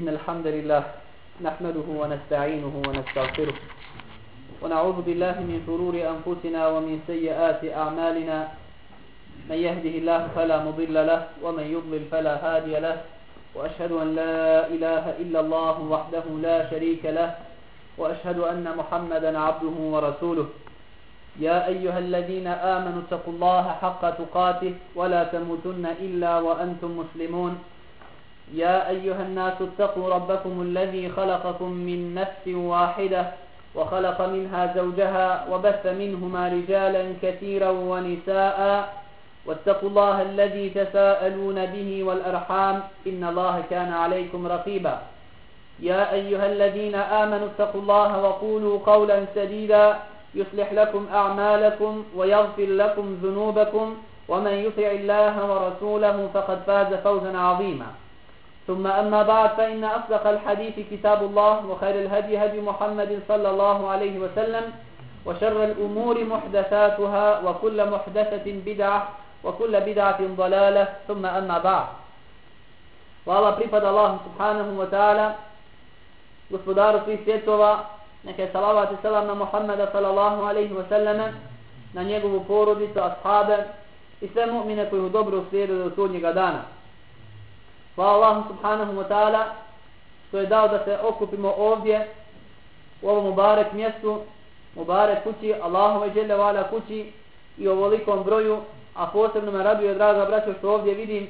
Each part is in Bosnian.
إن الحمد لله نحمده ونستعينه ونستغفره ونعوذ بالله من شرور أنفسنا ومن سيئات أعمالنا من يهده الله فلا مضل له ومن يضلل فلا هادي له وأشهد أن لا إله إلا الله وحده لا شريك له وأشهد أن محمدا عبده ورسوله يا أيها الذين آمنوا اتقوا الله حق تقاته ولا تموتن إلا وأنتم مسلمون يا أيها الناس اتقوا ربكم الذي خلقكم من نفس واحدة وخلق منها زوجها وبث منهما رجالا كثيرا ونساء واتقوا الله الذي تساءلون به والأرحام إن الله كان عليكم رقيبا يا أيها الذين آمنوا اتقوا الله وقولوا قولا سديدا يصلح لكم أعمالكم ويغفر لكم ذنوبكم ومن يطع الله ورسوله فقد فاز فوزا عظيما ثم أما بعد فإن أصدق الحديث كتاب الله وخير الهدي هدي محمد صلى الله عليه وسلم وشر الأمور محدثاتها وكل محدثة بدعة وكل بدعة ضلالة ثم أما بعد Hvala pripada Allahu subhanahu wa ta'ala, gospodaru svih svjetova, neka je salavat i selam na Muhammeda sallallahu alaihi wa sallame, na njegovu porodicu, ashabe i sve mu'mine koji u dobro slijedu do sudnjega dana. Hvala Allahu subhanahu wa ta'ala što je dao da se okupimo ovdje u ovom mubarek mjestu, mubarek kući, Allahove dželle ve ala kući i ovolikom broju, a posebno me raduje, draga braćo, što ovdje vidim,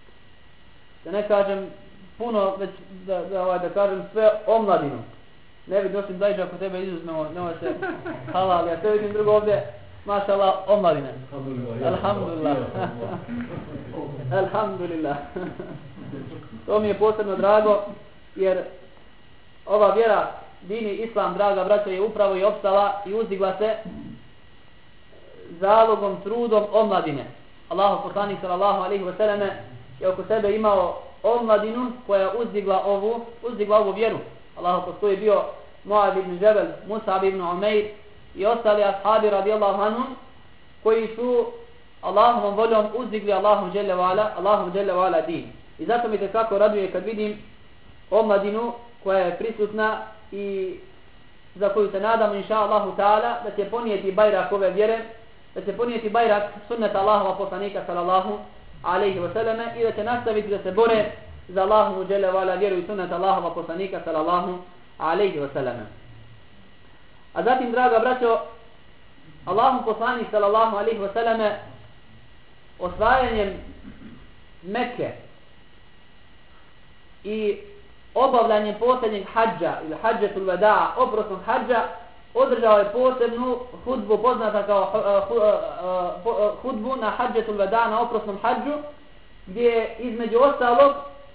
da ne kažem puno, već da kažem sve omladinu. Ne vidim, osim Dajđa, ako tebe izuzmemo, nemoj se halal, ja sve vidim drugo ovdje, maša Allah, omladine. Alhamdulillah. Alhamdulillah. To mi je posebno drago, jer ova vjera, dini islam, draga braća, je upravo i opstala i uzdigla se zalogom, trudom omladine. Allahu poslanik sallallahu alejhi ve selleme je oko sebe imao omladinu koja uzdigla ovu vjeru. Allahu postoji bio Muad ibn Džebel, Musab ibn Umeir i ostali ashabi radijallahu anhum koji su Allahovom voljom uzdigli Allahu dželle ve ala din. I zato mi se kako raduje kad vidim omladinu koja je prisutna i za koju se nadamo inša Allahu ta'ala da će ponijeti bajrak ove vjere, da će ponijeti bajrak sunneta Allahova poslanika sallallahu alejhi ve selleme i da će nastaviti da se bore za Allahu dželle ve ala vjeru i sunneta Allahova poslanika sallallahu alejhi ve selleme. A zatim, draga braćo, Allahov poslanik sallallahu alejhi ve selleme osvajanjem Mekke i obavljanjem posljednjeg hadža ili hadžetul veda, oprosnog hadža, održao je posebnu hudbu poznata kao hudbu na hadžetul veda, na oprosnom hadžu, gdje je između ostalog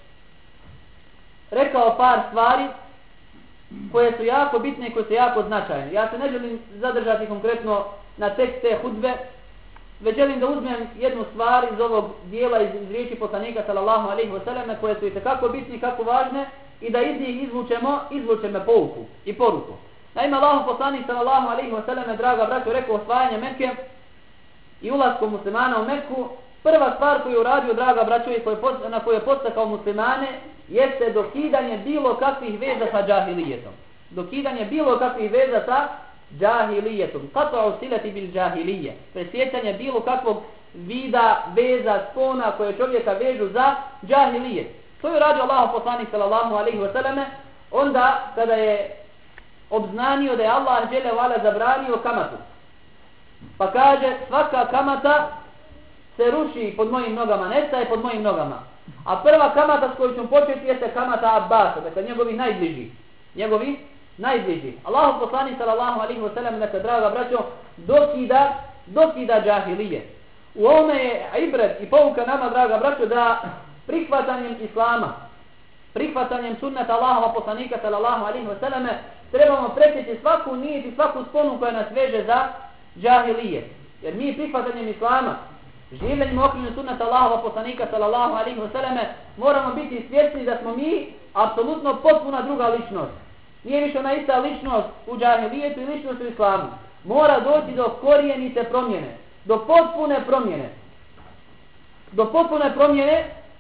rekao par stvari koje su jako bitne i koje su jako značajne. Ja se ne želim zadržati konkretno na tekst te hudbe, već želim da uzmem jednu stvar iz ovog dijela iz riječi poslanika sallallahu alejhi ve selleme koje su itekako bitne i kako važne i da iz njih izvučemo pouku i poruku. Naime, Allahov poslanik sallallahu alejhi ve selleme, draga braćo, rekao osvajanje Mekke i ulaskom muslimana u Mekku, prva stvar koju je uradio, draga braćo, i na koju je podstakao muslimane, jeste dokidanje bilo kakvih veza sa džahilijetom. Dokidanje bilo kakvih veza sa džahilijetom. Qat'u silati bil džahilije. Presjecanje bilo kakvog vida, veza, spona koje čovjeka vežu za džahilijet. To je uradio Allahov poslanik sallallahu alejhi ve selleme onda kada je obznanio da je Allah dželle ve ala zabranio kamatu. Pa kaže, svaka kamata se ruši pod mojim nogama, nestaje pod mojim nogama. A prva kamata s kojom ćemo početi jeste kamata Abbasa, dakle njegovi najbliži. Allahov poslanik sallallahu alejhi ve sellem, neka, draga braćo, dokida džahilije. U ovome je ibret i pouka nama, draga braćo, da prihvatanjem islama, prihvatanjem sunneta Allahova poslanika sallallahu alejhi ve selleme trebamo presjeći svaku nijet i svaku sponu koja nas veže za džahilije. Jer mi prihvatanjem islama, življenjem okrenju sunneta Allahova poslanika sallallahu alejhi ve selleme, moramo biti svjesni da smo mi apsolutno potpuna druga ličnost. Nije više ona ista ličnost u džahilijetu i ličnost u islamu. Mora doći do korijenice promjene, do potpune promjene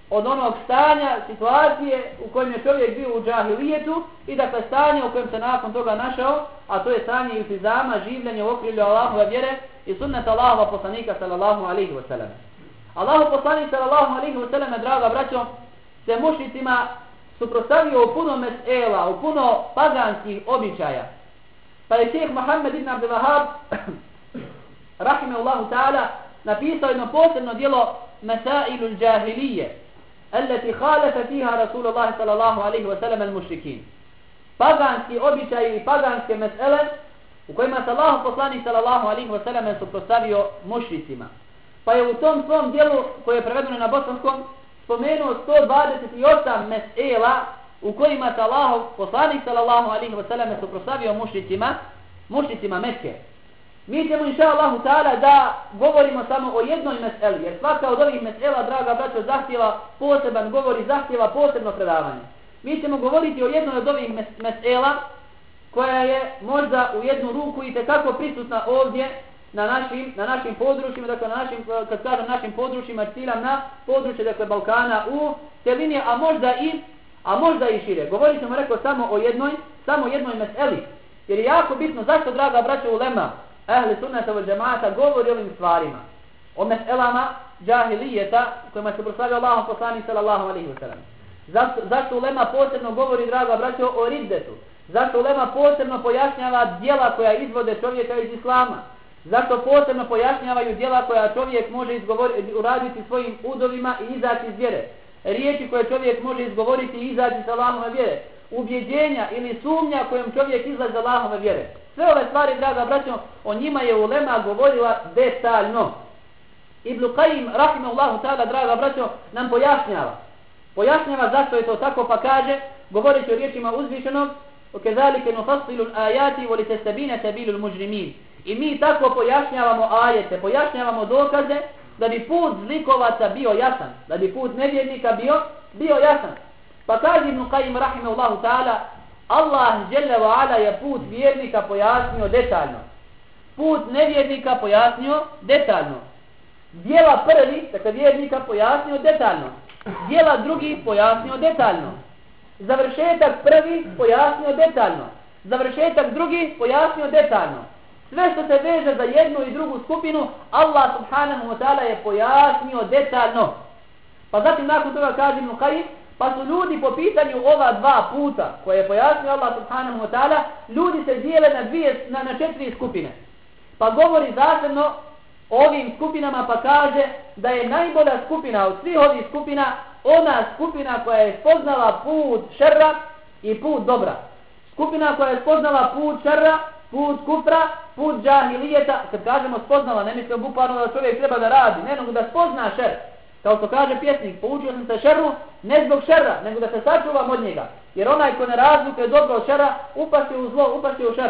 od onog stanja, situacije u kojem je čovjek bio u džahilijetu i dakle stanje u kojem se nakon toga našao, a to je stanje iltizama, življenje u okrilju Allahove vjere i sunneta Allahova poslanika sallallahu alaihi wa sallam. Allahov poslanik sallallahu alaihi wa sallam, draga braćo, se mušnicima suprotstavio u puno mesela, u puno paganskih običaja. Pa je šejh Muhammed ibn Abdul Wahhab rahimehullahu ta'ala napisao jedno posebno djelo Masailu al-Jahilije التي خالف فيها رسول الله صلى الله عليه وسلم المشركين. Paganski običaji i paganske mesele u kojima se Allahov poslanik sallallahu alejhi ve sellem suprotstavio mušricima. Pa je u tom svom djelu koje je prevedeno na bosanskom spomenuo 128 mesela u kojima se Allahov poslanik sallallahu alejhi ve sellem suprotstavio mušricima Mekke. Mi ćemo inša Allahu ta'ala da govorimo samo o jednoj meseli, jer svaka od ovih mesela, draga braćo, zahtjeva poseban govor i zahtjeva posebno predavanje. Mi ćemo govoriti o jednoj od ovih mesela koja je možda u jednu ruku i tekako prisutna ovdje na našim područjima, dakle kad kažem našim područjima, ciljam na područje dakle Balkana u celini, a možda i šire. Govorit ćemo, rekao, samo jednoj meseli, jer je jako bitno zašto, draga braćo, ulema Ahli sunnata wal džemaata govori o ovim stvarima, o meselama džahilijeta kojima se proslavio Allahov poslanik sallallahu alejhi ve sellem. Zašto ulema posebno govori, draga braćo, o riddetu? Zašto ulema posebno pojašnjava djela koja izvode čovjeka iz islama? Zašto posebno pojašnjavaju djela koja čovjek može uraditi svojim udovima i izaći iz vjere? Riječi koje čovjek može izgovoriti i izaći iz Allahove vjere? Ubjeđenja ili sumnja kojom čovjek izlazi iz Allahove vjere? Sve ove stvari, draga braćo, o njima je ulema govorila detaljno. Ibn Qayyim rahimehullahu ta'ala, draga braćo, nam pojašnjava zašto je to tako, pa kaže, govoreći o riječima uzvišenog: وَكَذَلِكَ نُفَصِّلُ الْآيَاتِ وَلِتَسْتَبِينَ سَبِيلُ الْمُجْرِمِينَ. I mi tako pojašnjavamo ajete, pojašnjavamo dokaze da bi put zlikovaca bio jasan, da bi put nevjernika bio jasan. Pa kaže Ibn Qayyim rahimehullahu ta'ala: Allah dželle ve ala je put vjernika pojasnio detaljno, put nevjernika pojasnio detaljno, djela prvi, dakle vjernika, pojasnio detaljno, djela drugi pojasnio detaljno, završetak prvi pojasnio detaljno, završetak drugi pojasnio detaljno. Sve što se veže za jednu i drugu skupinu, Allah subhanahu wa ta'ala je pojasnio detaljno. Pa zatim nakon toga kaže Ibn Qayyim: pa su ljudi po pitanju ova dva puta koje je pojasnio Allah subhanahu wa ta'ala, ljudi se dijele na 4 skupine. Pa govori zasebno o ovim skupinama, pa kaže da je najbolja skupina od svih ovih skupina ona skupina koja je spoznala put šerra i put dobra. Skupina koja je spoznala put šerra, put kufra, put džahilijeta. Kad kažemo spoznala, ne mislim bukvalno da čovjek treba da radi, ne, nego da spozna šer. Kao što kaže pjesnik: poučio sam se šerru ne zbog šerra, nego da se sačuvam od njega. Jer onaj ko ne razlikuje dobro od šerra, upašće u zlo, upašće u šer.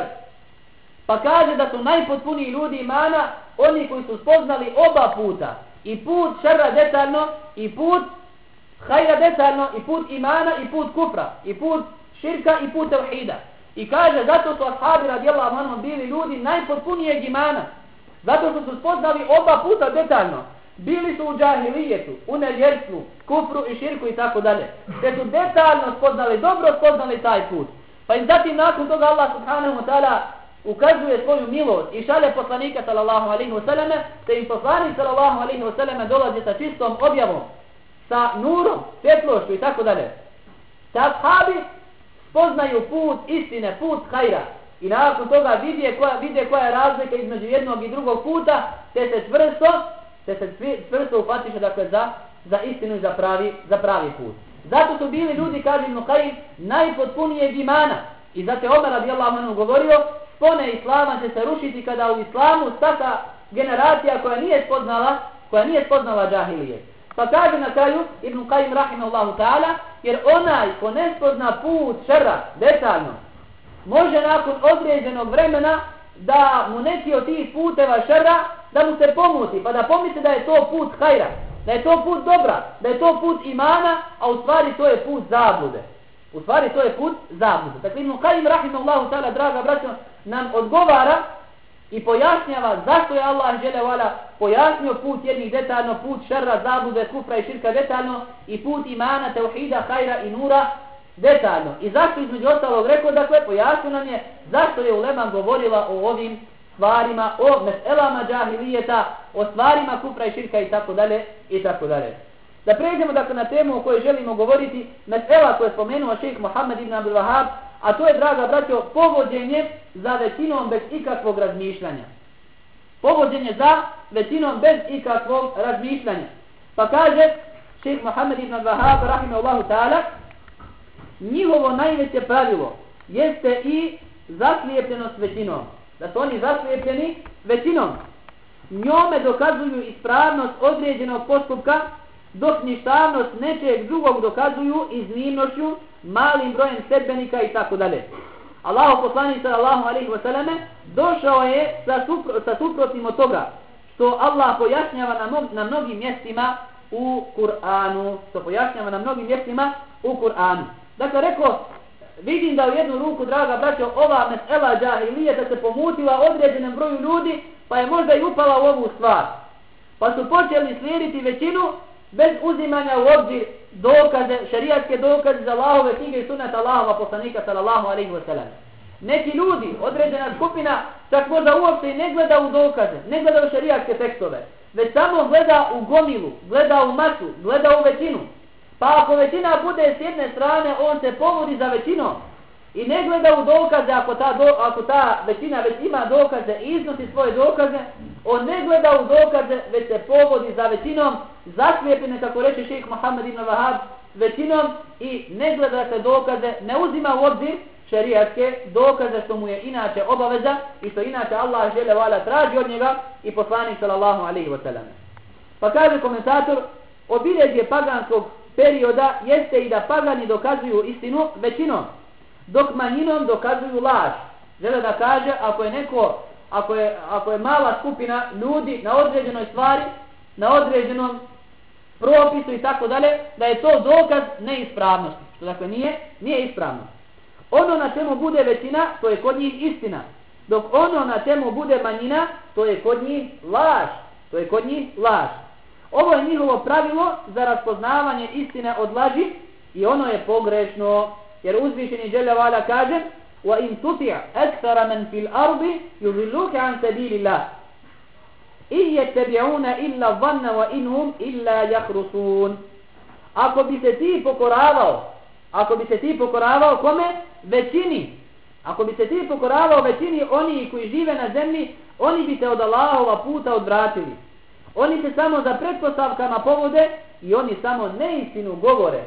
Pa kaže da su najpotpuniji ljudi imana oni koji su spoznali oba puta. I put šerra detaljno, i put hajra detaljno, i put imana, i put kufra, i put širka, i put tevhida. I kaže zato su ashabi radijallahu anhum bili ljudi najpotpunijeg imana. Zato što su spoznali oba puta detaljno. Bili su u džahilijetu, u nevjerstvu, kufru i širku i tako dalje. Te su detaljno spoznali, dobro spoznali taj put. Pa i zatim nakon toga Allah subhanahu wa ta'ala ukazuje svoju milost i šalje poslanika sallallahu alaihi wa sallam, te im poslanik sallallahu alaihi wa sallam dolazi sa čistom objavom, sa nurom, svjetlošću i tako dalje. Te ashabi spoznaju put istine, put hajra. I nakon toga vide koja je razlika između jednog i drugog puta, te se čvrsto upatiše, dakle, za istinu i za pravi put. Zato su bili ljudi, kaže Ibn Qayyim, najpotpunijeg imana. I zato je Omer radijallahu anhu govorio: spone islama će se rušiti kada u islamu staka generacija koja nije spoznala džahilije. Pa kaže na kraju Ibn Qayyim rahimahullahu ta'ala: jer onaj ko ne spozna put šerra detaljno, može nakon određenog vremena da mu neki od tih puteva šerra da mu se pomuti, pa da pomisli da je to put hajra, da je to put dobra, da je to put imana, a u stvari to je put zablude. Dakle, Ibn Qayyim rahimahullahu ta'ala, draga braćo, nam odgovara i pojašnjava zašto je Allah dželle pojasnio put jednih detaljno, put šerra, zablude, kufra i širka detaljno i put imana, tauhida, hajra i nura detaljno. I zašto između ostalog rekao, dakle, pojasnio nam je zašto je ulema govorila o ovim stvarima, o meselama džahilijeta, o stvarima kufra i širka i tako dalje i tako dalje. Da pređemo dakle na temu o kojoj želimo govoriti, mesela koju je spomenuo šejh Muhammed ibn Abdul Wahhab, a to je, draga braćo, povođenje za većinom bez ikakvog razmišljanja. Povođenje za većinom bez ikakvog razmišljanja. Pa kaže šejh Muhammed ibn Abdul Wahhab rahimehullahu ta'ala, njihovo najveće pravilo jeste i zaslijepljenost većinom. Da su oni zaslijepljeni većinom. Njome dokazuju ispravnost određenog postupka, dok ništavnost nečeg drugog dokazuju iznimnošću, malim brojem sedbenika i tako dalje. Allahu poslanik sallallahu alejhi ve selleme došao je sa suprotnim od toga što Allah pojašnjava na mnogim mjestima u Kur'anu. Što pojašnjava na mnogim mjestima u Kur'anu. Dakle, rekao, vidim da u jednu ruku, draga braćo, ova mesela džahilijeta se pomutila određenom broju ljudi, pa je možda i upala u ovu stvar. Pa su počeli slijediti većinu bez uzimanja u obzir dokaze, šerijatske dokaze za Allahove knjige i sunnet Allahova poslanika sallallahu alejhi ve sellem. Neki ljudi, određena skupina, čak možda uopšte i ne gleda u dokaze, ne gleda u šerijatske tekstove, već samo gleda u gomilu, gleda u masu, gleda u većinu. Pa ako većina bude s jedne strane, on se povodi za većinom i ne gleda u dokaze ako ta većina već ima dokaze i iznosi svoje dokaze, on ne gleda u dokaze, već se povodi za većinom, zaslijepljene, kako reče šejh Muhammed ibn Wahhab, većinom i ne gleda se dokaze, ne uzima u obzir šerijatske dokaze, što mu je inače obaveza i što inače Allah dželle ve ala traži od njega i poslanik sallallahu alejhi ve sellem. Pa kaže komentator, obilježje paganskog perioda jeste i da pagani dokazuju istinu većinom, dok manjinom dokazuju laž. Žele da kaže, ako je mala skupina ljudi na određenoj stvari, na određenom propisu i tako dalje, da je to dokaz neispravnosti. Što dakle nije ispravno. Ono na čemu bude većina, to je kod njih istina. Dok ono na čemu bude manjina, to je kod njih laž. To je kod njih laž. Ovo je njihovo pravilo za raspoznavanje istine od laži i ono je pogrešno. Jer uzvišeni dželle ve ala kaže: "Wa in tuti' akthara man fil ardi yudilluka an sabilillah. In yattabi'una illa dhanna wa inhum illa yakhrusun." Ako bi se ti pokoravao kome? Većini. Ako bi se ti pokoravao većini oni koji žive na zemlji, oni bi te od Allahova puta odvratili. Oni se samo za pretpostavkama povode i oni samo neistinu govore.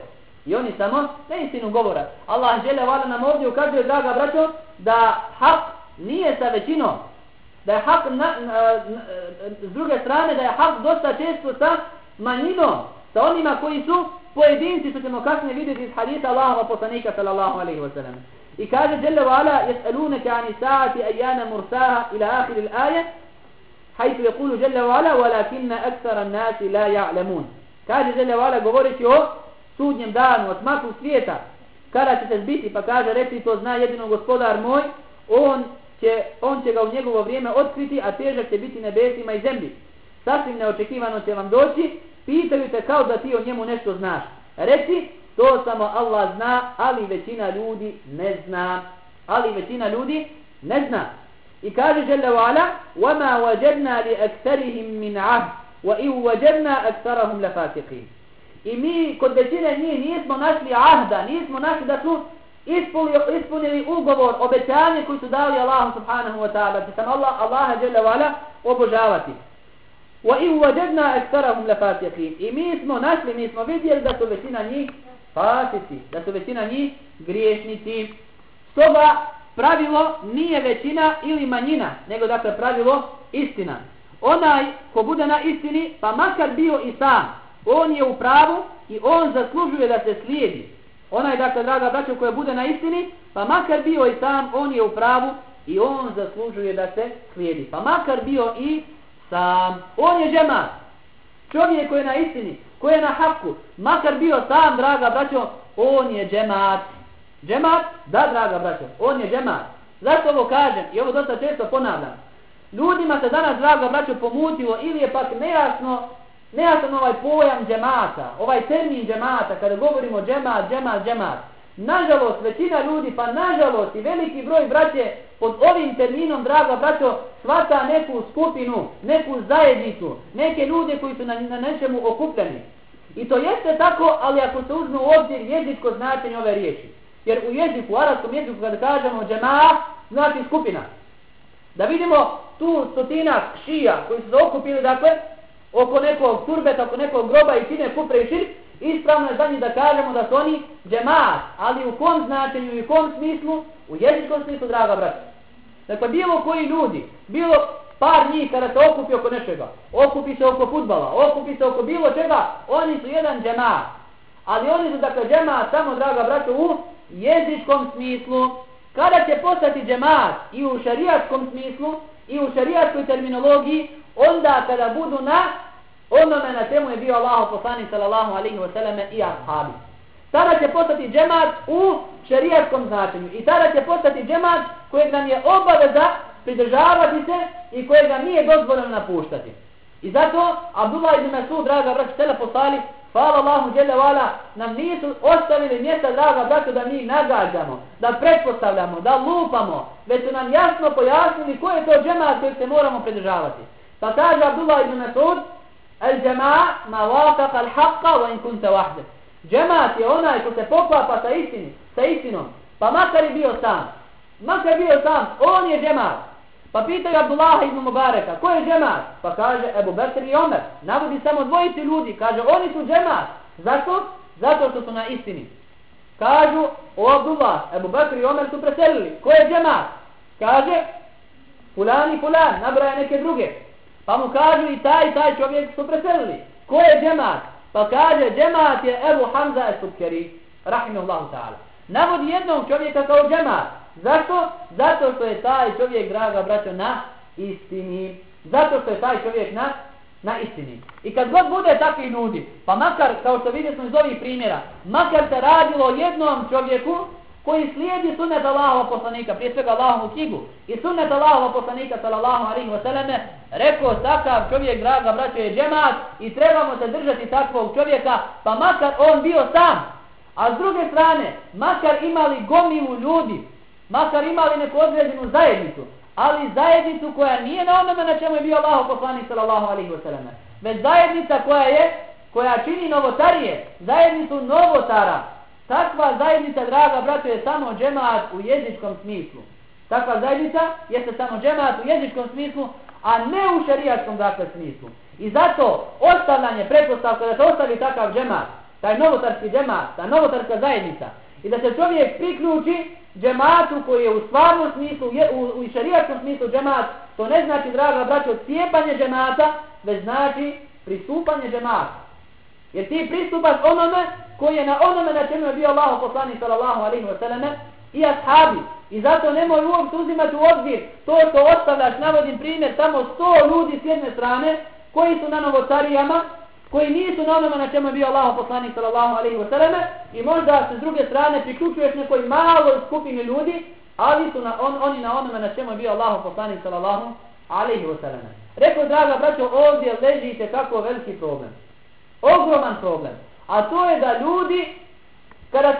Allah dželle ve ala nam ovdje ukazuje, draga braćo, da hak nije sa većinom. Da je hak s druge strane, da je hak dosta često sa manjinom, sa onima koji su pojedinci, što ćemo kasnije vidjeti iz hadisa Allahova poslanika sallallahu alejhi ve sellem. I kaže dželle ve ala: "Yes'alunaka 'ani sa'ati ayyana mursaha" ila akhir al-aya, حيث يقول جل وعلا: "ولكن أكثر الناس لا يعلمون." Kaže dželle ve ala govoreći o sudnjem danu, o smaku svijeta, kada će se zbiti, pa kaže: "Reci, to zna jedino gospodar moj, on će ga u njegovo vrijeme otkriti, a težak će biti nebesima i zemlji. Sasvim neočekivano će vam doći, pitaju te kao da ti o njemu nešto znaš. Reci, to samo Allah zna, ali većina ljudi ne zna." I kaže dželle ve ala: "Wama wajadna li aktharihim min 'ahd, wa in wajadna aktharahum lafasiqin." I mi kod većine njih nismo našli ahda, nismo našli da su ispunili ugovor, obećanje koji su dali Allahu subhanahu wa ta'ala, da će sam Allaha dželle ve ala obožavati. Wa in wajadna aktharahum lafasiqin. I mi smo vidjeli da su većina njih fasici, da su većina njih griješnici. Stoga pravilo nije većina ili manjina, nego dakle pravilo istina. Onaj ko bude na istini, pa makar bio i sam, on je u pravu i on zaslužuje da se slijedi. Onaj, dakle, draga braćo, koji bude na istini, pa makar bio i sam, on je u pravu i on zaslužuje da se slijedi. Pa makar bio i sam, on je džemat. Čovjek koji je na istini, koji je na haku, makar bio sam, draga braćo, on je džemat. Džemat? Da, draga braćo, on je džemat. Zašto ovo kažem? I ovo dosta često ponavljam. Ljudima se danas, draga braćo, pomutilo ili je pak nejasan ovaj pojam džemata, ovaj termin džemata, kada govorimo džemat. Nažalost, većina ljudi, pa nažalost i veliki broj braće pod ovim terminom, draga braćo, shvata neku skupinu, neku zajednicu, neke ljude koji su na nečemu okupljeni. I to jeste tako, ali ako se uzme u obzir jezičko značenje ove riječi. Jer u jeziku, u arapskom jeziku, kada kažemo džema, znači skupina. Da vidimo tu stotinak šija koji su se okupili, dakle, oko nekog turbeta, oko nekog groba i čine kufre i širk, ispravno je za njih da kažemo da su oni džemat, ali u kom značenju i u kom smislu? U jezičkom smislu, draga braća. Dakle, bilo koji ljudi, bilo par njih kada se okupi oko nečega, okupi se oko fudbala, okupi se oko bilo čega, oni su jedan džemat. Ali oni su, dakle, džemat samo, draga braća, u jezičkom smislu. Kada će postati džemat i u šarijatskom smislu i u šarijatskoj terminologiji, onda kada budu na onome na čemu je bio Allahov poslanik sallallahu alejhi ve selleme i ashabi. Tada će postati džemat u šerijatskom značenju i tada će postati džemat kojeg nam je obaveza pridržavati se i kojeg nam nije dozvoljeno napuštati. I zato Abdullah ibn Mas'ud, draga braća, selef postali, hvala Allahu dželle ve ala, nam nisu ostavili mjesta, draga braća, da mi nagađamo, da pretpostavljamo, da lupamo, već su nam jasno pojasnili ko je to džemat kojeg se moramo pridržavati. Pa kaže Abdullah ibn Mas'ud: "Al-džema' ma wafaqa al-haqqa wa in kunta wahdak." Džemat je onaj ko se poklapa sa istinom, pa makar i bio sam. Makar bio sam, on je džemat. Pa pitaju Abdullah ibn Mubareka, ko je džemat? Pa kaže Ebu Bekr i Omer. Navodi samo dvojici ljudi, kaže oni su džemat. Zašto? Zato što su na istini. Kažu, o Abdullah, Ebu Bekr i Omer su preselili. Ko je džemat? Kaže, fulan i fulan, nabraja neke druge. Pa mu kažu i taj čovjek su preselili. Ko je džemat? Pa kaže, džemat je Ebu Hamza es-Subkeri, rahimahullahu ta'ala. Navodi jednog čovjeka kao džemat. Zašto? Zato što je taj čovjek, draga braćo, na istini. Zato što je taj čovjek na istini. I kad god bude takvih ljudi, pa makar, kao što vidjeli smo iz ovih primjera, makar se radilo o jednom čovjeku koji slijedi sunnet Allahova poslanika, prije svega Allahovu knjigu, i sunnet Allahova poslanika sallallahu alejhi ve selleme, rekao takav čovjek, draga braćo, je džemat i trebamo se držati takvog čovjeka, pa makar on bio sam. A s druge strane, makar imali gomilu ljudi, makar imali neku određenu zajednicu, ali zajednicu koja nije na onome na čemu je bio Allahov poslanik sallallahu alejhi ve selleme, već zajednica koja čini novotarije, zajednicu novotara. Takva zajednica, draga braćo, je samo džemat u jezičkom smislu. Takva zajednica jeste samo džemat u jezičkom smislu, a ne u šerijatskom, dakle, smislu. I zato ostavljanje pretpostavka da se ostavi takav džemat, taj novotarski džemat, ta novotarska zajednica, i da se čovjek priključi džematu koji je u stvarnom smislu, u šerijatskom smislu džemat, to ne znači, draga braćo, cijepanje džemata, već znači pristupanje džemata. Jer ti pristupaš onome koji je na onome na čemu je bio Allahov poslanik sallallahu alejhi ve selleme i ashabi. I zato nemoj uopšte uzimati u obzir to što ostavljaš, navodim primjer, samo 100 ljudi s jedne strane koji su na novotarijama, koji nisu na onome na čemu je bio Allahov poslanik sallallahu alejhi ve selleme, i možda se s druge strane priključuješ nekoj maloj skupini ljudi, ali su oni na onome na čemu je bio Allahov poslanik sallallahu alejhi ve selleme. Rekao, draga braćo, ovdje leži kako veliki problem. Ogroman problem. A to je da ljudi kada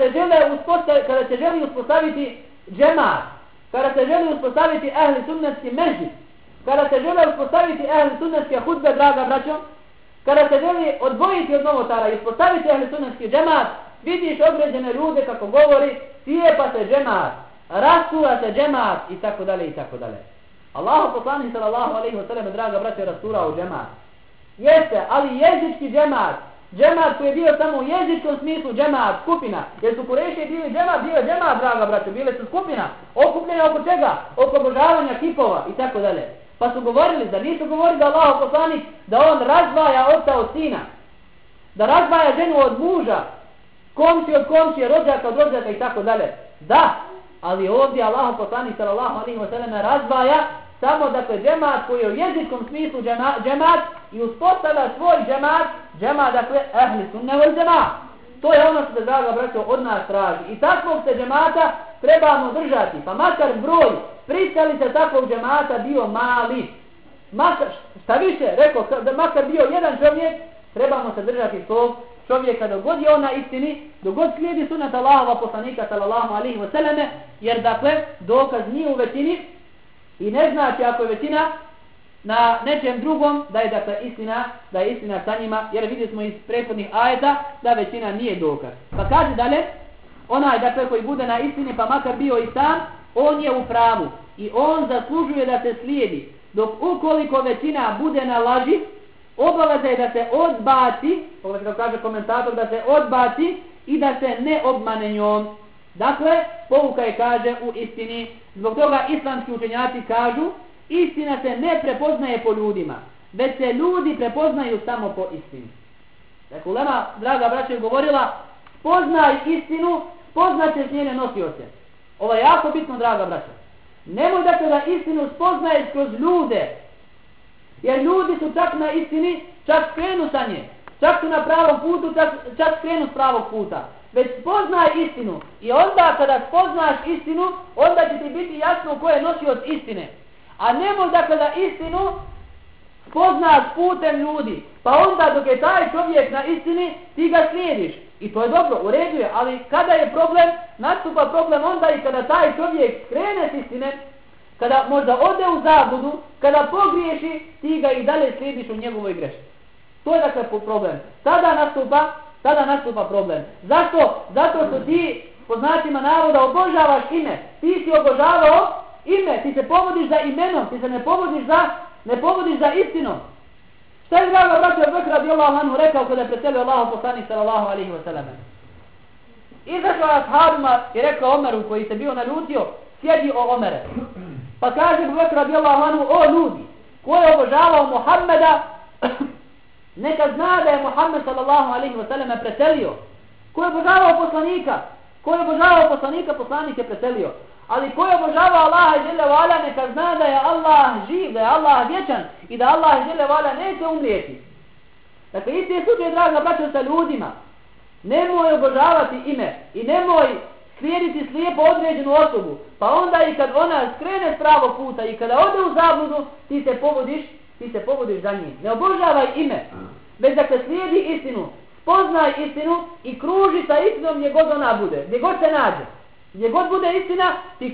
se želi uspostaviti džemat, kada se želi uspostaviti ehli sunnetski mežid, kada se žele uspostaviti ehli sunnetske hudbe, draga braćo, kada se želi odvojiti od novotara i uspostaviti ehli sunnetski džemat, vidiš određene ljude kako govori, cijepa se džemat, rastura se džemat i tako dalje i tako dalje. Allahov poslanik sallallahu alejhi ve sellem, draga braćo, je rasturao džemat. Jeste, ali jezički džemat, džemat koji je bio samo u jezičkom smislu džemat, skupina, jer su Kurejši bili džemat, bio džemat, draga braćo, bile su skupina, okupljene oko čega? Oko obožavanja kipova i tako dalje. Pa su govorili, da nisu govorili da Allahov poslanik, da on razdvaja oca od sina, da razdvaja ženu od muža, komšije od komšije, rođaka od rođaka i tako dalje. Da, ali ovdje Allahov poslanik sallallahu alejhi ve sellem razdvaja samo, dakle, džemat koji je u jezičkom smislu džemat i uspostavlja svoj džemat, dakle, ehli sunne vel džemat. To je ono što se, draga braćo, od nas traži. I takvog se džemata trebamo držati, pa makar broj pristalica takvog džemata bio mali. Makar, šta više, rekao, da makar bio jedan čovjek, trebamo se držati tog čovjeka dok god je on na istini, dok god slijedi sunnet Allahova poslanika sallallahu alaihi wa sallame, jer dakle, dokaz nije u većini i ne znači ako je većina na nečem drugom da je dakle istina sa njima, jer vidjeli smo iz prethodnih ajeta da većina nije dokaz. Pa kaže dalje, onaj dakle koji bude na istini pa makar bio i sam, on je u pravu i on zaslužuje da se slijedi, dok ukoliko većina bude na laži, obaveza je da se odbaci, kako kaže komentator, da se odbaci i da se ne obmane njom. Dakle, pouka je kaže u istini, zbog toga islamski učenjaci kažu, istina se ne prepoznaje po ljudima, već se ljudi prepoznaju samo po istini. Dakle, ulema, draga braća, je govorila, spoznaj istinu, spoznaćeš njene nosioce. Ovo je jako bitno, draga braća. Nemoj dakle da istinu spoznaješ kroz ljude, jer ljudi su čak na istini, čak skrenu sa nje, čak su na pravom putu, čak skrenu s pravog puta. Već spoznaj istinu i onda kada spoznaš istinu, onda će ti biti jasno ko je nosioc istine. A nemoj dakle da istinu spoznaš putem ljudi, pa onda dok je taj čovjek na istini, ti ga slijediš. I to je dobro, u redu je, ali kada je problem, nastupa problem onda i kada taj čovjek skrene s istine, kada možda ode u zabludu, kada pogriješi, ti ga i dalje slijediš u njegovoj greški. To je dakle problem. Tada nastupa problem. Zašto? Zato što ti, po znacima navoda, obožavaš ime. Ti si obožavao ime, ti se povodiš za imenom, ti se ne povodiš za istinom. Šta je draga braća Bekr radijallahu anhu rekao kada je preselio Allahov poslanik sallallahu alejhi ve sellem? Izašao je ashabima i rekao Omeru koji se bio naljutio, sjedi o Omere. Pa kaže Bekr radijallahu anhu, o ljudi, ko je obožavao Muhammeda, neka zna da je Muhammed sallallahu alejhi ve sellem preselio. Ko je obožavao poslanika, poslanik je preselio. Ali ko je obožavao Allaha i dželle vala, neka zna da je Allah živ, da je Allah vječan i da Allah i dželle vala neće umrijeti. Dakle, isti je slučaj, draga braćo, sa ljudima. Nemoj obožavati ime i nemoj slijediti slijepo određenu osobu, pa onda i kad ona skrene s pravog puta i kada ode u zabludu, ti se povodiš za njim. Ne obožavaj ime, već dakle slijedi istinu, spoznaj istinu i kruži sa istinom gdje god ona bude, gdje god se nađe. Gdje god bude istina, ti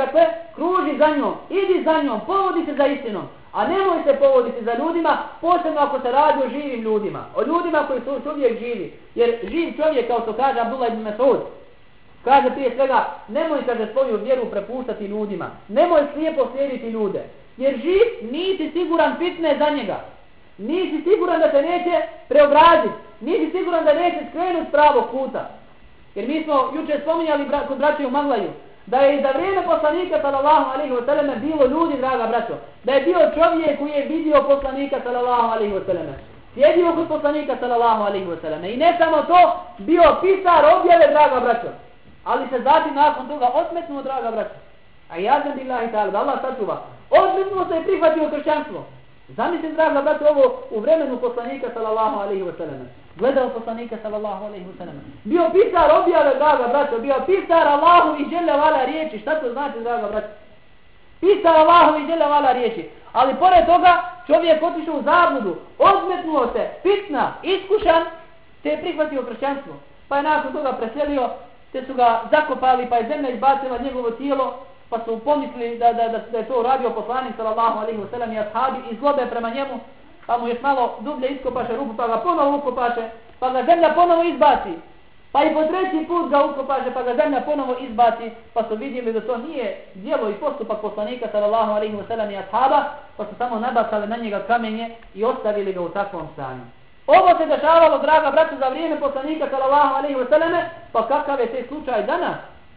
kruži za njom, idi za njom, povodi se za istinom, a nemoj se povoditi za ljudima, posebno ako se radi o živim ljudima, o ljudima koji su uvijek živi, jer živ čovjek, kao što kaže Abdullah ibn Mas'ud, kaže prije svega, nemoj kaže svoju vjeru prepuštati ljudima, nemoj slijepo slijediti ljude, jer živ nisi siguran fitne za njega, nisi siguran da se neće preobraziti, nisi siguran da neće skrenuti s pravog puta. Jer mi smo jučer spominjali kod braća u Maglaju, da je i za vrijeme poslanika sallallahu alejhi ve selleme bilo ljudi, draga braćo, da je bio čovjek koji je vidio poslanika sallallahu alejhi ve selleme, sjedio kod poslanika sallallahu alejhi ve selleme i ne samo to, bio pisar objave, draga braćo, ali se zatim nakon toga odmetnuo, draga braćo. A jazem billahi ta'ala, da Allah sačuva, odmetnuo se i prihvatio kršćanstvo. Zamislim, draga braćo, ovo u vremenu poslanika sallallahu alejhi ve selleme. Gledao poslanika sallallahu alejhi ve sellem. Bio pisar objave, draga braćo, bio pisar Allahu i dželle vala riječi. Šta to znači, draga braćo? Pisar Allahu i dželle vala riječi. Ali pored toga čovjek otišao u zabludu, odmetnuo se, fitna, iskušan, te je prihvatio kršćanstvo. Pa je nakon toga preselio, te su ga zakopali, pa je zemlja izbacila njegovo tijelo, pa su pomislili da je to uradio poslanik sallallahu alejhi ve sellem i ashabi iz zlobe prema njemu. Pa mu još malo dublje iskopaše rupu, pa ga ponovo ukopaše, pa ga zemlja ponovo izbaci. Pa i po treći put ga ukopaše, pa ga zemlja ponovo izbaci, pa su vidjeli da to nije djelo i postupak poslanika sallallahu alejhi ve sellem i ashaba, pa su samo nabacali na njega kamenje i ostavili ga u takvom stanju. Ovo se dešavalo, draga braćo, za vrijeme poslanika sallallahu alejhi ve selleme, pa kakav je te slučaj danas?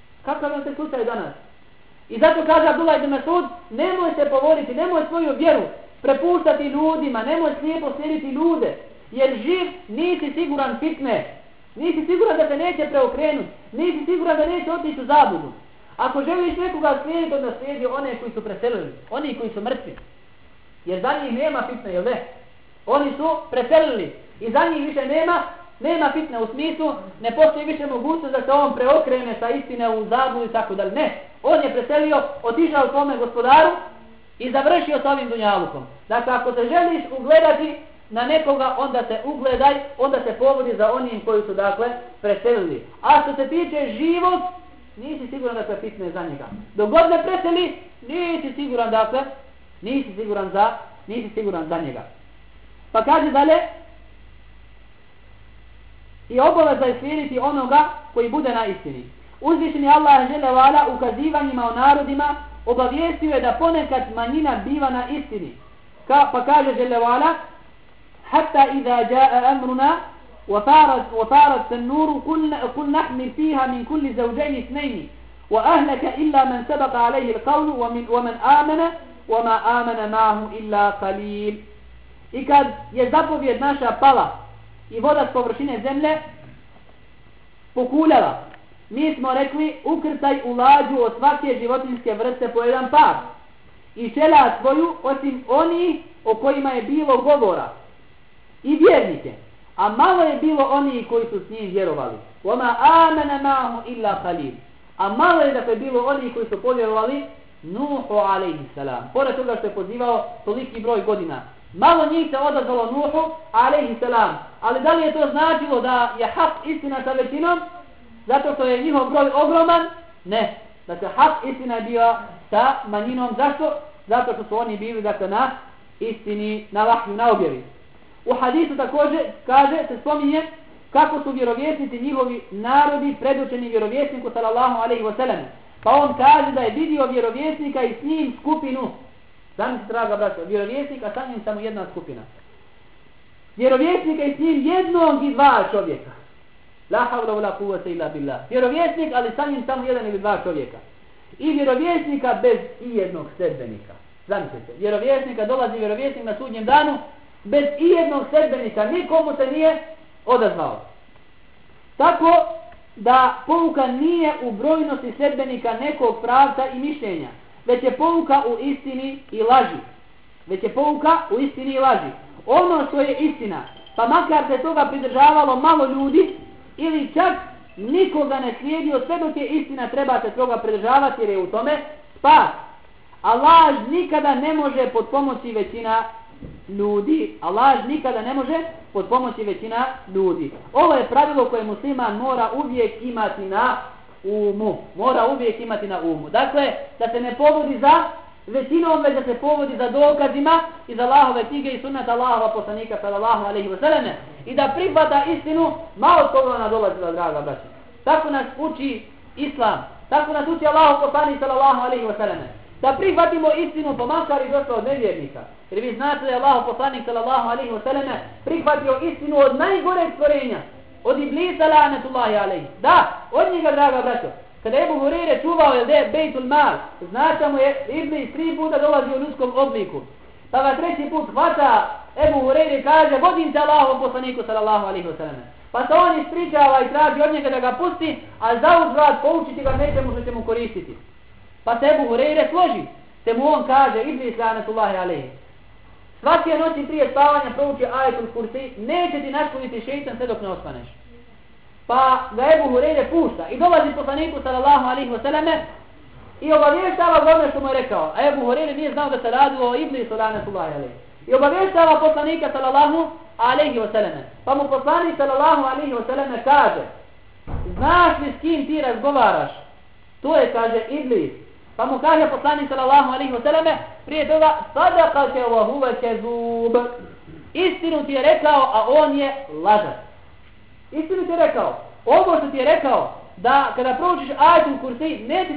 I zato kaže Abdullah ibn Mas'ud, nemoj se povoditi, nemoj svoju vjeru prepuštati ljudima, nemoj slijepo slijediti ljude, jer živ nisi siguran fitne, nisi siguran da se neće preokrenuti, nisi siguran da neće otići u zabludu. Ako želiš nekoga slijediti, onda slijedi one koji su preselili, oni koji su mrtvi, jer za njih nema fitne, jel ne? Oni su preselili i za njih više nema nema fitne u smislu, ne postoji više mogućnost da se on preokrene sa istine u zabludu i tako dalje. Ne, on je preselio, otišao svome gospodaru i završio s ovim dunjalukom. Dakle, ako se želiš ugledati na nekoga, onda se ugledaj, onda se povodi za onim koji su, dakle, preselili. A što se tiče život, nisi siguran da se fitne za njega. Dok god ne preseli, nisi siguran, dakle, nisi siguran za njega. Pa kaže dalje, i obaveza je slijediti onoga koji bude na istini. Uzvišeni Allah dželle ve ala ukazivanjima o narodima obavijestio je da ponekad manjina biva na istini. Pa kaže dželle ve ala: "Hatta iza jaa amruna wa farat an-nur kul nahmil fiha min kulli zawjayn ithnayn wa ahlaka illa man sabaqa alayhi al-qawl wa man amana wa ma amana ma'ahu illa qalil." I kad je zapovjed naša pala i voda s površine zemlje pokuljala, mi smo rekli: ukrcaj u lađu od svake životinjske vrste po jedan par i čela svoju osim onih o kojima je bilo govora i vjernike, a malo je bilo onih koji su s njim vjerovali. Oma amana ma'ahu illa qalil. A malo je dakle bilo onih koji su povjerovali Nuhu alejhi salam. Pored toga što je pozivao toliki broj godina, malo njih se odazvalo Nuhu alejhi salam. Ali da li je to značilo da je hak istina sa većinom? Zato što je njihov broj ogroman? Ne. Dakle, hak istina je bio sa manjinom. Zašto? Zato što su oni bili, dakle, na istini, na vahju, na objavi. U hadisu također kaže, se spominje kako su vjerovjesnici njihovi narodi predočeni vjerovjesniku sallallahu alejhi ve sellem. Pa on kaže da je vidio vjerovjesnika i s njim skupinu. Zamislite, draga braćo, vjerovjesnik, a sa njim samo jedna skupina. Vjerovjesnika i s njim jednog i dva čovjeka. La havla wala kuvvete illa billah. Vjerovjesnik, ali sa njim samo jedan ili dva čovjeka. I vjerovjesnika bez ijednog sedbenika. Zamislite, dolazi vjerovjesnik na sudnjem danu bez ijednog sedbenika, nikomu se nije odazvao. Tako da pouka nije u brojnosti sedbenika nekog pravca i mišljenja, već je pouka u istini i laži. Ono što je istina, pa makar se toga pridržavalo malo ljudi ili čak nikoga ne slijedio, sve dok je istina treba se toga pridržavati jer je u tome spas. A laž nikada ne može podpomoći većina ljudi. Ovo je pravilo koje musliman mora uvijek imati na umu. Dakle, da se ne povodi za većinom, već da se povodi za dokazima iz Allahove knjige i sunnata Allahova poslanika sallallahu alejhi ve selleme i da prihvata istinu malo koga ona dolazila, draga braća. Tako nas uči Islam, tako nas uči Allahov poslanik sallallahu alejhi ve selleme. Da prihvatimo istinu pa makar i došla od nevjernika. Jer vi znate da je Allahov poslanik sallallahu alejhi ve selleme prihvatio istinu od najgoreg stvorenja, od Iblisa lanetullahi alejhi. Da, od njega, draga braćo. Kada je Ebu Hureyre čuvao je Bejtul Mal, znači mu je Iblis 3 puta dolazi u ljudskom obliku. Pa ga 3. put hvata Ebu Hureyre i kaže: vodim te Allahom poslaniku sallallahu alejhi ve selleme. Pa se on ispričava i traži od njega da ga pusti, a za uzvrat poučiti ga nečemu što će mu koristiti. Pa se Ebu Hureyre složi, te mu on kaže, Iblis lanetullahi alejhi: svake noći prije spavanja prouči ajetul kursi, neće ti naškoditi šejtan sve dok ne osvaneš. Pa ga Ebu Hureyre pušta i dolazi poslaniku sallallahu alejhi ve selleme i obavještava ga ono što mu je rekao. A Ebu Hureyre nije znao da se radilo o Iblisu lanetullahi alejhi. I obavještava poslanika sallallahu alejhi ve selleme. Pa mu poslanik sallallahu alejhi ve selleme kaže: znaš li s kim ti razgovaraš? To je, kaže, Iblis. Pa mu kaže poslanik sallallahu alejhi ve selleme prije toga: sadaqaka wa huwa kazub. Istinu ti je rekao, a on je lažac. Istinu ti je rekao. Ovo što ti je rekao, da kada proučiš ajetul kursi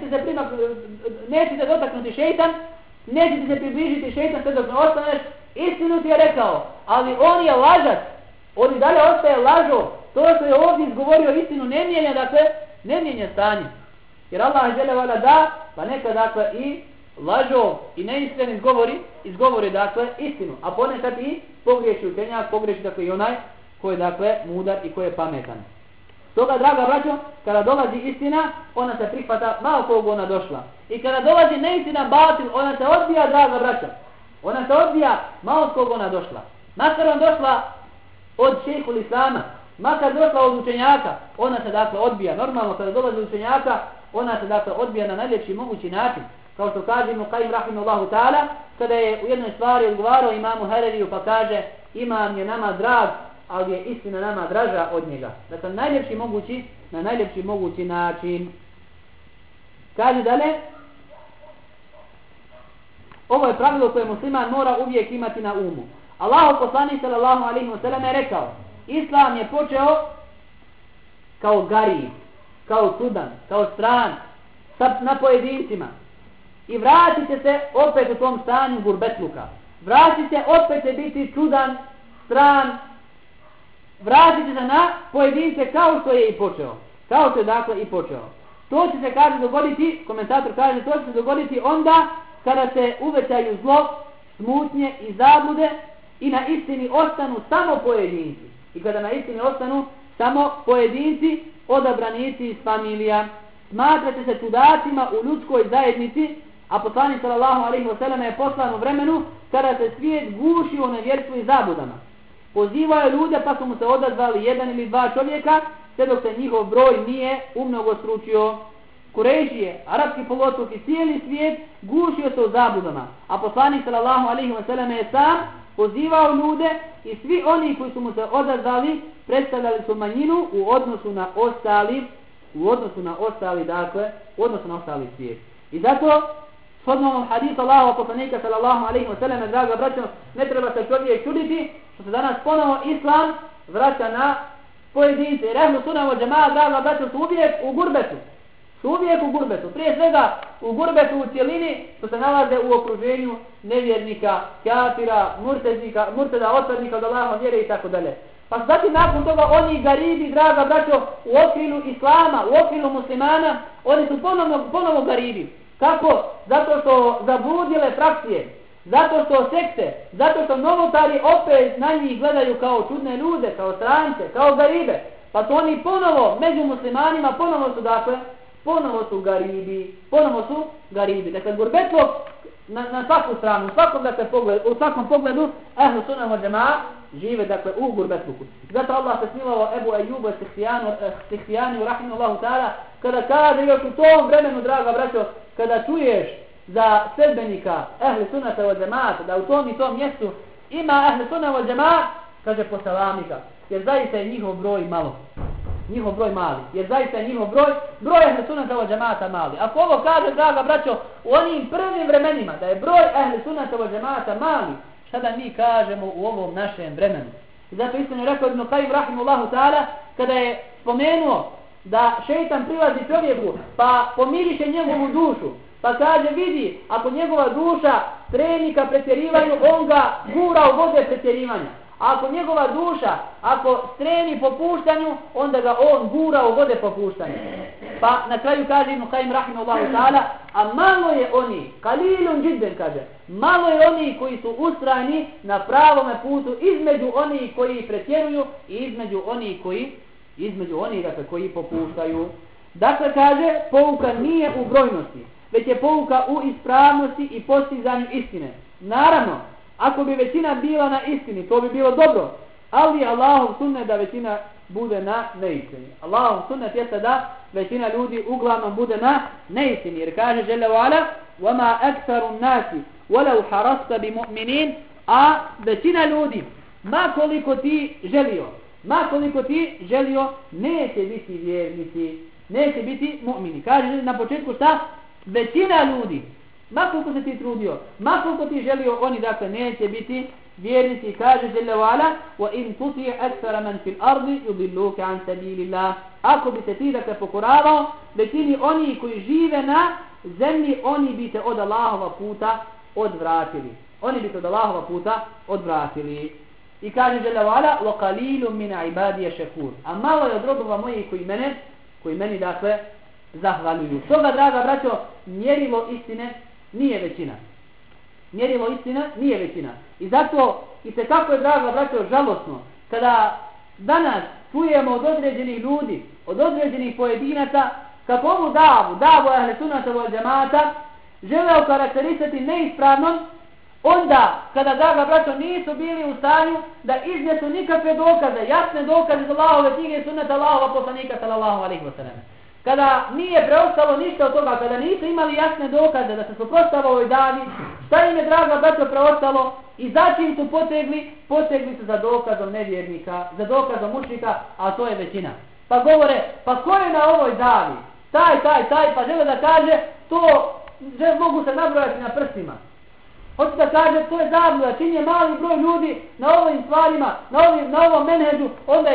neće se dotaknuti šejtan, neće ti se približiti šejtan sve dok ne ostaneš, istinu ti je rekao, ali on je lažac. On i dalje ostaje lažo. To što je ovdje izgovorio istinu ne mijenja, dakle, ne mijenja stanje. Jer Allah dželle ve ala da, pa neka, dakle, i lažo i neiskren izgovori, dakle, istinu. A ponekad i pogriješi učenjak, pogriješi, dakle, i onaj ko je, dakle, mudar i ko je pametan. Stoga, draga braćo, kada dolazi istina, ona se prihvata malo koliko ona došla. I kada dolazi neistina, batil, ona se odbija, draga braćo. Ona se odbija malo koliko ona došla. Makar on došla od šejhul Islama, makar došla od učenjaka, ona se dakle odbija. Normalno kada dolazi od učenjaka, ona se dakle odbija na najljepši mogući način. Kao što kaže Ibn Qayyim rahimahullahu ta'ala, kada je u jednoj stvari odgovarao imamu Hareriju pa kaže imam je nama drag, ali je istina nama draža od njega. Dakle, na najljepši mogući način. Kaže dalje, ovo je pravilo koje musliman mora uvijek imati na umu. Allahov poslanik sallallahu alejhi ve sellem je rekao, Islam je počeo kao garib, kao čudan, kao stran, na pojedincima. I vratit će se opet u tom stanju gurbetluka. Vratit će opet će biti čudan, stran, vratit će se na pojedince kao što je i počeo. Kao što je dakle i počeo. To će se kaže dogoditi, komentator kaže, to će se dogoditi onda kada se uvećaju zlo, smutnje i zablude i na istini ostanu samo pojedinci. I kada na istini ostanu samo pojedinci, odabranici iz familija, smatrate se čudacima u ljudskoj zajednici, a poslanik sallallahu alejhi ve sellem je poslan u vremenu kada se svijet gušio u nevjerstvu i zabludama. Pozivao je ljude pa su mu se odazvali jedan ili dva čovjeka, sve dok se njihov broj nije umnogostručio. Kurejšije, arapski poluotok i cijeli svijet gušio se u zabludama, a poslanik sallallahu alejhi ve sellem je sam pozivao ljude i svi oni koji su mu se odazvali predstavljali su manjinu u odnosu na ostali svijet. I zato shodno ovom hadisu Allahova poslanika sallallahu alejhi ve sellem, draga braćo, ne treba se čovjek čuditi što se danas ponovo islam vraća na pojedince. Jer ehlu sunna wal džemaa, draga braćo, su uvijek u gurbetu. Prije svega u gurbetu u cjelini što se nalaze u okruženju nevjernika, kafira, murteda, otpadnika od Allahove vjere i tako dalje. Pa zatim nakon toga oni garibi, draga braćo, u okviru islama, u okviru muslimana, oni su ponovo garibi. Kako? Zato što zabludile frakcije, zato što sekte, zato što novotari opet na njih gledaju kao čudne ljude, kao strance, kao garibe. Pa su oni ponovo među muslimanima, ponovo su garibi. Dakle, gurbetlog na svaku stranu, u svakom pogledu, ehlu sunna wal džemaa žive dakle u gurbetluku. Zato Allah se smilovao Ebu Ejubu Sihtijaniju rahimahullahu ta'ala kada kaže još u tom vremenu, draga braćo, kada čuješ za sedbenika ehli sunnata wal džemaata da u tom i tom mjestu ima ehli sunna wal džemaat, kaže posalamika, jer zaista je njihov broj mali, jer zaista je njihov broj ehli sunnata wal džemaata mali. Ako ovo kaže, draga braćo, u onim prvim vremenima da je broj ehli sunnata wal džemaata mali, šta da mi kažemo u ovom našem vremenu? I zato istino je rekao Ibn Qayyim rahimahullahu ta'ala kada je spomenuo da šeitan prilazi čovjeku pa pomiriše njegovu dušu, pa kaže vidi, ako njegova duša stremi ka pretjerivanju, on ga gura u vode pretjerivanja. A ako njegova duša, ako stremi popuštanju, onda ga on gura u vode popuštanja. Pa na kraju kaže Ibn Qayyim rahimahullahu ta'ala, a malo je oni, kalilun džidden kaže, malo je oni koji su ustrajni na pravome putu između onih koji pretjeruju i između onih dakle, koji popuštaju. Dakle kaže, pouka nije u brojnosti, već je pouka u ispravnosti i postizanju istine. Naravno, ako bi većina bila na istini, to bi bilo dobro, ali Allahov sunnet da većina bude na neistini. Allahov sunnet jeste da većina ljudi uglavnom bude na neistini, jer kaže Jalla wa ala, وَمَا أَكْثَرُ النَّاسِ وَلَوْ حَرَصْتَ بِمُؤْمِنِينَ, a većina ljudi, makoliko ti želio, neće biti vjernici, neće biti mu'mini. Kaže na početku šta? Većina ljudi, makoliko se ti trudio, makoliko ti želio, oni dakle neće biti vjernici. Kaže Jalla wa ala, وَإِن تُطِعْ أَكْثَرَ مَنْ فِي الْأَرْضِ يُضِلُّوكَ عَنْ سَبِيلِ اللَّهِ, ako bi se ti dakle pokoravao većini oni koji žive na zemlji, oni bi te od Allahova puta odvratili. I kaže Jalla wa ala, وَقَلِيلٌ مِنْ عِبَادِيَ شَكُورٌ, a malo je od robova mojih koji meni dakle zahvaljuju. Stoga, draga braćo, mjerilo istine nije većina. I zato i se kako je, draga braćo, žalosno kada danas čujemo od određenih ljudi, od određenih pojedinaca, kako ovu davu ehli sunnata wal džemaata žele okarakterisati neispravnom, Onda, kada, draga braćo, nisu bili u stanju da iznesu nikakve dokaze, jasne dokaze iz Allahove knjige i sunneta Allahova poslanika sallallahu alejhi ve sellem. Kada nije preostalo ništa od toga, kada nisu imali jasne dokaze da se suprotstavljaju ovoj davi, šta im je, draga braćo, preostalo i začin su potegli su za dokazom nevjernika, za dokazom mušrika, a to je većina. Pa govore, pa ko je na ovoj davi? Taj, pa žele da kaže, to mogu se nabrojati na prstima. Hoće da kaže, to je zabluda, čim je mali broj ljudi na ovim stvarima, na ovom menheđu, onda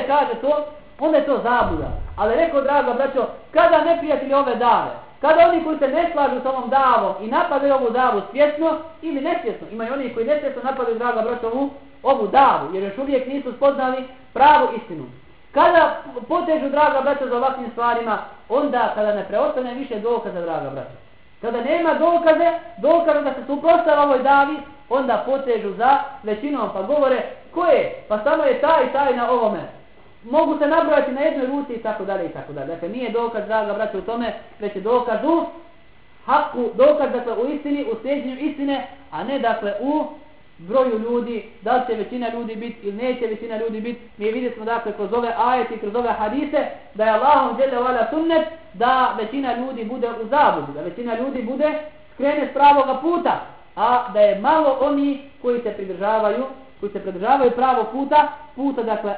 je to zabluda. Ali rekao, draga braćo, kada neprijatelji ove dave, kada oni koji se ne slažu s ovom davom i napadaju ovu davu svjesno ili nesvjesno, imaju oni koji nesvjesno napadaju, draga braćo, ovu davu, jer još uvijek nisu spoznali pravu istinu. Kada potežu, draga braćo, za ovakvim stvarima, onda kada ne preostane više dokaza, draga braćo, kada nema dokaze da se suprotstavlja ovoj davi, onda potežu za većinom, pa govore, ko je? Pa samo je taj na ovome. Mogu se nabrojati na jednoj ruci i tako dalje. Dakle, nije dokaz, draga braćo, u tome, već je dokaz u haku, dokaz, dakle, u istini, u sljeđenju istine, a ne, dakle, u broju ljudi, da li će većina ljudi biti ili neće većina ljudi biti. Mi vidjeli smo, dakle, kroz ove ajete i kroz ove hadise, da je Allahom dželle ve ala sunnet da većina ljudi bude u zabludi, da većina ljudi bude skrene s pravoga puta, a da je malo oni koji se pridržavaju pravog puta, dakle,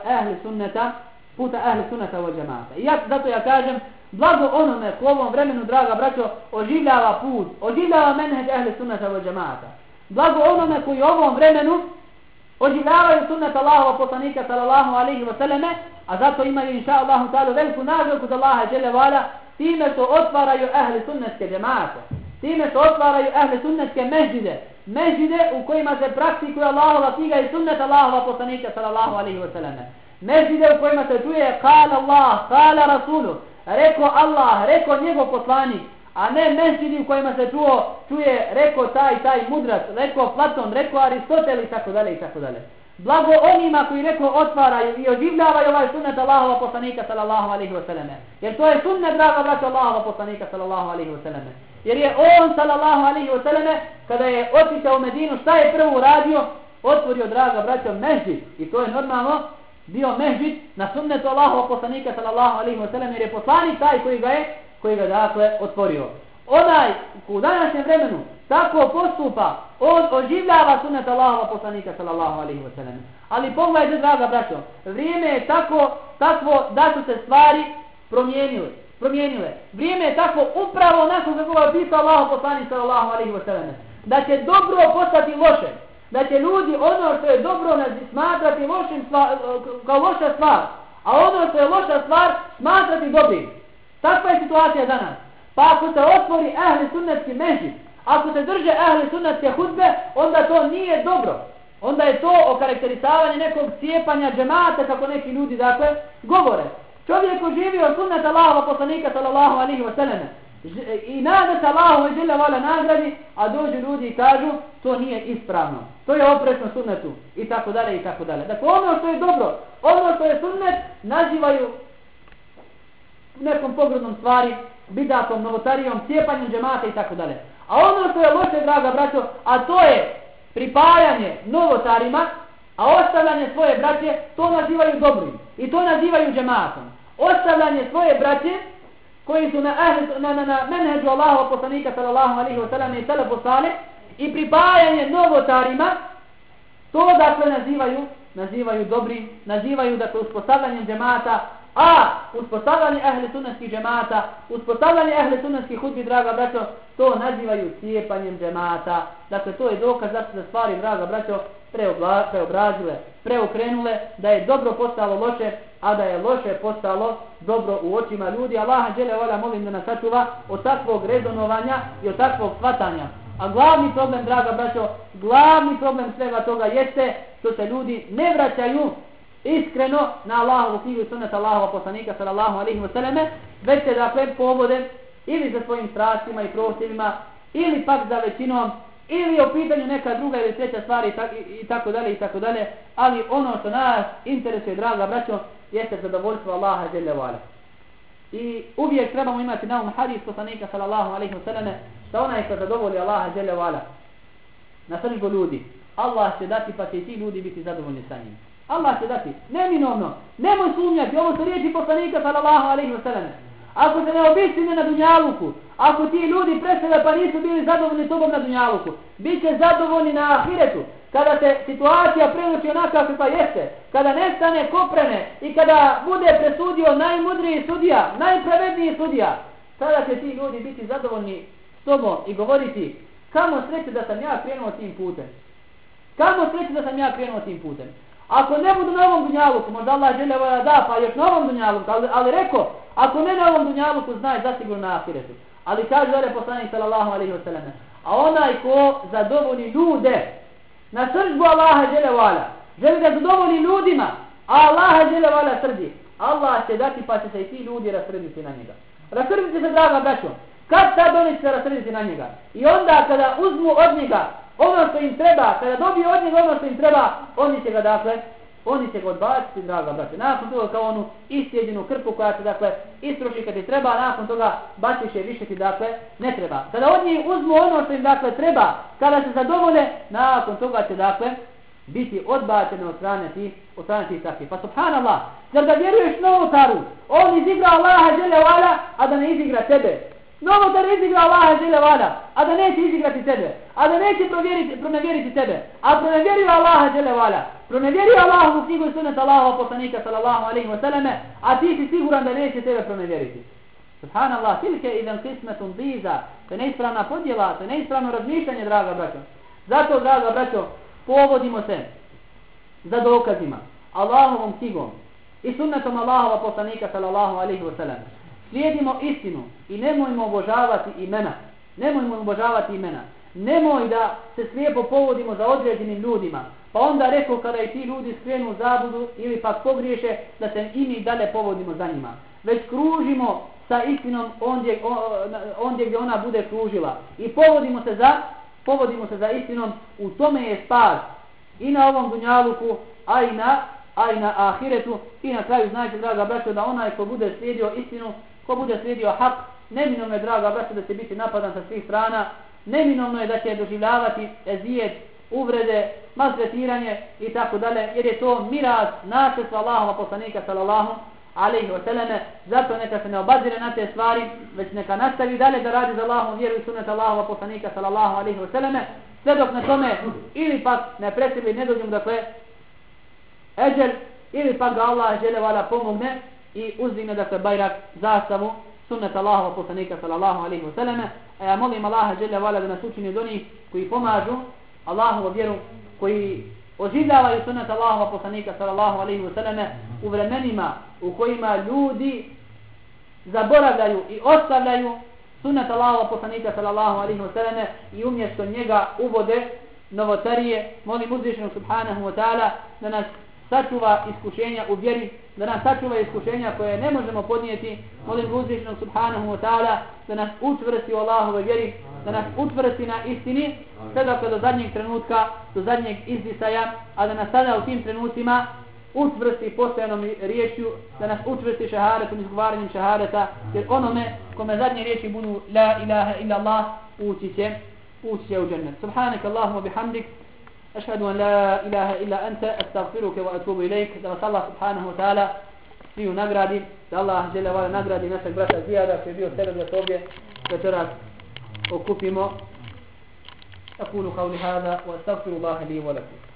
puta ehli sunneta wal džemata. I zato ja kažem, blago onome u ovom vremenu, draga braćo, oživljava put, oživljava menheđ ehli sunneta wal džemata. Blago onome koji u ovom vremenu oživljavaju sunnet Allahova poslanika sallallahu alejhi ve selleme, a zato imaju inša Allahu ta'ala veliku nagradu kod Allaha dželle ve ala, time što otvaraju ehli sunnetske džemate, time što otvaraju ehli sunnetske mežide u kojima se praktikuje Allahova knjiga i sunnet Allahova poslanika sallallahu alejhi ve selleme. Mežide u kojima se čuje kala Allah, kala Rasulu, rekao Allah, rekao njegov poslanik, a ne mežidi u kojima se čuje rekao taj mudrac, rekao Platon, rekao Aristotel i tako dalje. Blago onima koji rekao otvaraju i oživljavaju ovaj sunnet Allahova poslanika sallallahu alejhi ve selleme. Jer to je sunnet, draga braćo, Allahova poslanika sallallahu alejhi ve selleme. Jer je on sallallahu alejhi ve selleme kada je otišao u Medinu, šta je prvo uradio? Otvorio, draga braćo, mežid. I to je normalno bio mežid na sunnetu Allahova poslanika sallallahu alejhi ve selleme, jer je poslanik taj koji ga dakle otvorio. Onaj u današnjem vremenu tako postupa, on oživljava sunnet Allahova poslanika sallallahu alejhi ve selleme. Ali pogledajte, draga braćo, vrijeme je takvo da su se stvari promijenile. Vrijeme je takvo upravo onako kako je opisao Allahov poslanik sallallahu alejhi ve selleme, da će dobro postati loše, da će ljudi ono što je dobro smatrati kao loša stvar, a ono što je loša stvar smatrati dobrim. Takva je situacija danas. Pa ako se otvori ehli sunnetski mežid, ako se drže ehli sunnetske hudbe, onda to nije dobro. Onda je to okarakterisavanje nekog cijepanja džemata, kako neki ljudi dakle govore. Čovjek oživio sunnet Allahova poslanika sallallahu alejhi ve selleme i nada se Allahu dželle ve ala nagradi, a dođu ljudi i kažu to nije ispravno, to je oprečno sunnetu i tako dalje. Dakle, ono što je dobro, ono što je sunnet, nazivaju nekom pogrdnom stvari, bidatom, novotarijom, cijepanjem džemata i tako dalje. A ono što je loše, draga braćo, a to je pripajanje novotarima, a ostavljanje svoje braće, to nazivaju dobrim i to nazivaju džematom. Ostavljanje svoje braće koji su na menheđu Allahova poslanika sallallahu alejhi ve sellem i selefu salih i pripajanje novotarima, to dakle nazivaju dobrim, nazivaju dakle uspostavljanjem džemata, a uspostavljanje ehli sunnetskih džemata, uspostavljanje ehli sunnetskih hudbi, draga braćo, to nazivaju cijepanjem džemata. Dakle, to je dokaz da su se stvari, draga braćo, preobrazile, preokrenule, da je dobro postalo loše, a da je loše postalo dobro u očima ljudi. Allaha dželle ve ala molim da nas sačuva od takvog rezonovanja i od takvog shvatanja. A glavni problem, draga braćo, glavni problem svega toga jeste što se ljudi ne vraćaju iskreno na Allahovu knjigu i sunnet Allahova poslanika sallallahu alejhi ve selleme, već se dakle povode ili za svojim strastima i prohtjevima, ili pak za većinom, ili o pitanju neka druga ili treća stvar i tako dalje, ali ono što nas interesuje, draga braćo, jeste zadovoljstvo Allaha dželle ve ala. I uvijek trebamo imati na hadis poslanika sallallahu alejhi ve selleme, da onaj ko zadovolji Allaha dželle ve ala, na srdžbu ljudi, Allah će dati pa će i ti ljudi biti zadovoljni sa njim. Allah će dati, neminovno, nemoj sumnjati, ovo su riječi poslanika sallallahu alejhi ve sellem. Ako se ne obistine na dunjaluku, ako ti ljudi presele pa nisu bili zadovoljni tobom na dunjaluku, bit će zadovoljni na ahiretu, kada se situacija preuči onaka kakva jeste, kada nestane koprene i kada bude presudio najmudriji sudija, najpravedniji sudija, tada će ti ljudi biti zadovoljni s tobom i govoriti kamo sreće da sam ja krenuo tim putem. Kamo sreće da sam ja krenuo tim putem. Ako ne budu na ovom dunjaluku, možda Allah dželle ve ala da, pa još na ovom dunjaluku, ali reko, ako ne na ovom dunjaluku, znaj zasigurno na ahiretu. Ali kaže dalje poslanik sallallahu alejhi ve sellem, a onaj ko zadovolji ljude na srdžbu Allaha dželle ve ala, želi da zadovolji ljudima, a Allaha dželle ve ala srdi, Allah će dati pa će se i ti ljudi rasrditi na njega. Rasrditi se, draga braćo, kad sad oni će se rasrditi na njega? I onda kada uzmu od njega ono što im treba, kada dobiju od njega ono što im treba, oni će ga odbaciti, draga braće. Nakon toga kao onu isjeđenu krpu koja se istroši kad ti treba, nakon toga baciš je više ti ne treba. Kada od njih uzmu ono što im treba, kada se zadovolje, nakon toga će biti odbačene od strane tih takvih. Pa subhanallah, zar da vjeruješ novotaru, on izigra Allaha dželle ve ala, a da ne izigra tebe. Novotar izigra Allaha dželle ve ala, a da neće izigrati tebe, a da neće pronevjeriti tebe, a pronevjerio Allaha dželle ve ala, pronevjerio Allahovu knjigu i sunnet Allahova poslanika sallallahu alejhi ve selleme, a ti si siguran da neće tebe pronevjeriti. Subhanallah, tilke idan qismatun diza, to je neispravna podjela, to je neispravno razmišljanje, draga braćo. Zato, draga braćo, povodimo se za dokazima, Allahovom knjigom i sunnetom Allahova poslanika sallallahu alejhi ve sellem. Slijedimo istinu i nemojmo obožavati imena. Nemoj da se slijepo povodimo za određenim ljudima. Pa onda rekao kada i ti ljudi skrenu u zabludu ili pak pogriješe da se i mi dalje povodimo za njima. Već kružimo sa istinom ondje gdje ona bude kružila. I povodimo se za istinom, u tome je spas. I na ovom dunjaluku, a i na ahiretu. I na kraju znajte, draga braćo, da onaj ko bude slijedio istinu, ko bude slijedio hak, neminovno je, draga braćo, da će biti napadan sa svih strana, neminovno je da će doživljavati ezijet, uvrede, maltretiranje i tako dalje, jer je to miraz nasljedstva Allahova poslanika sallallahu alejhi ve selleme. Zato neka se ne obazire na te stvari, već neka nastavi dalje da radi za Allahovu vjeru i sunnet Allahova poslanika sallallahu alejhi ve selleme, sve dok na tome ili pak ne presili, ne dođemo eđel, ili pak ga Allah dželle ve ala pomogne i uzdigne bajrak, zastavu sunnet Allahova poslanika sallallahu alejhi ve selleme. A ja molim Allaha dželle ve ala da nas učini od onih koji pomažu Allahovu vjeru, koji oživljavaju sunnet Allahova poslanika sallallahu alejhi ve selleme u vremenima u kojima ljudi zaboravljaju i ostavljaju sunnet Allahova poslanika sallallahu alejhi ve selleme i umjesto njega uvode novotarije. Molim uzvišenog subhanahu wa ta'ala da nas sačuva iskušenja u vjeri, da nas sačuva iskušenja koje ne možemo podnijeti. Molim uzvišenog subhanahu wa ta'ala da nas učvrsti u Allahovoj vjeri, da nas učvrsti na istini sve do zadnjeg trenutka, do zadnjeg izdisaja, a da nas sada u tim trenucima učvrsti postojanom riječju, da nas učvrsti šehadetom, izgovaranjem šehadeta, jer onome kome zadnje riječi budu la ilaha illa Allah ući će u džennet. Subhanak Allahumma bihamdik, ašhadu an la ilaha illa anta, astaghfiruke wa atubu ilaik. Da vas Allah subhanahu wa ta'ala sviju nagradi, da Allah dželle ve ala nagradi našeg brata Zijada koji je bio sebe da se ovdje večeras okupimo. أقول قولي هذا وأستغفر الله لي ولكم.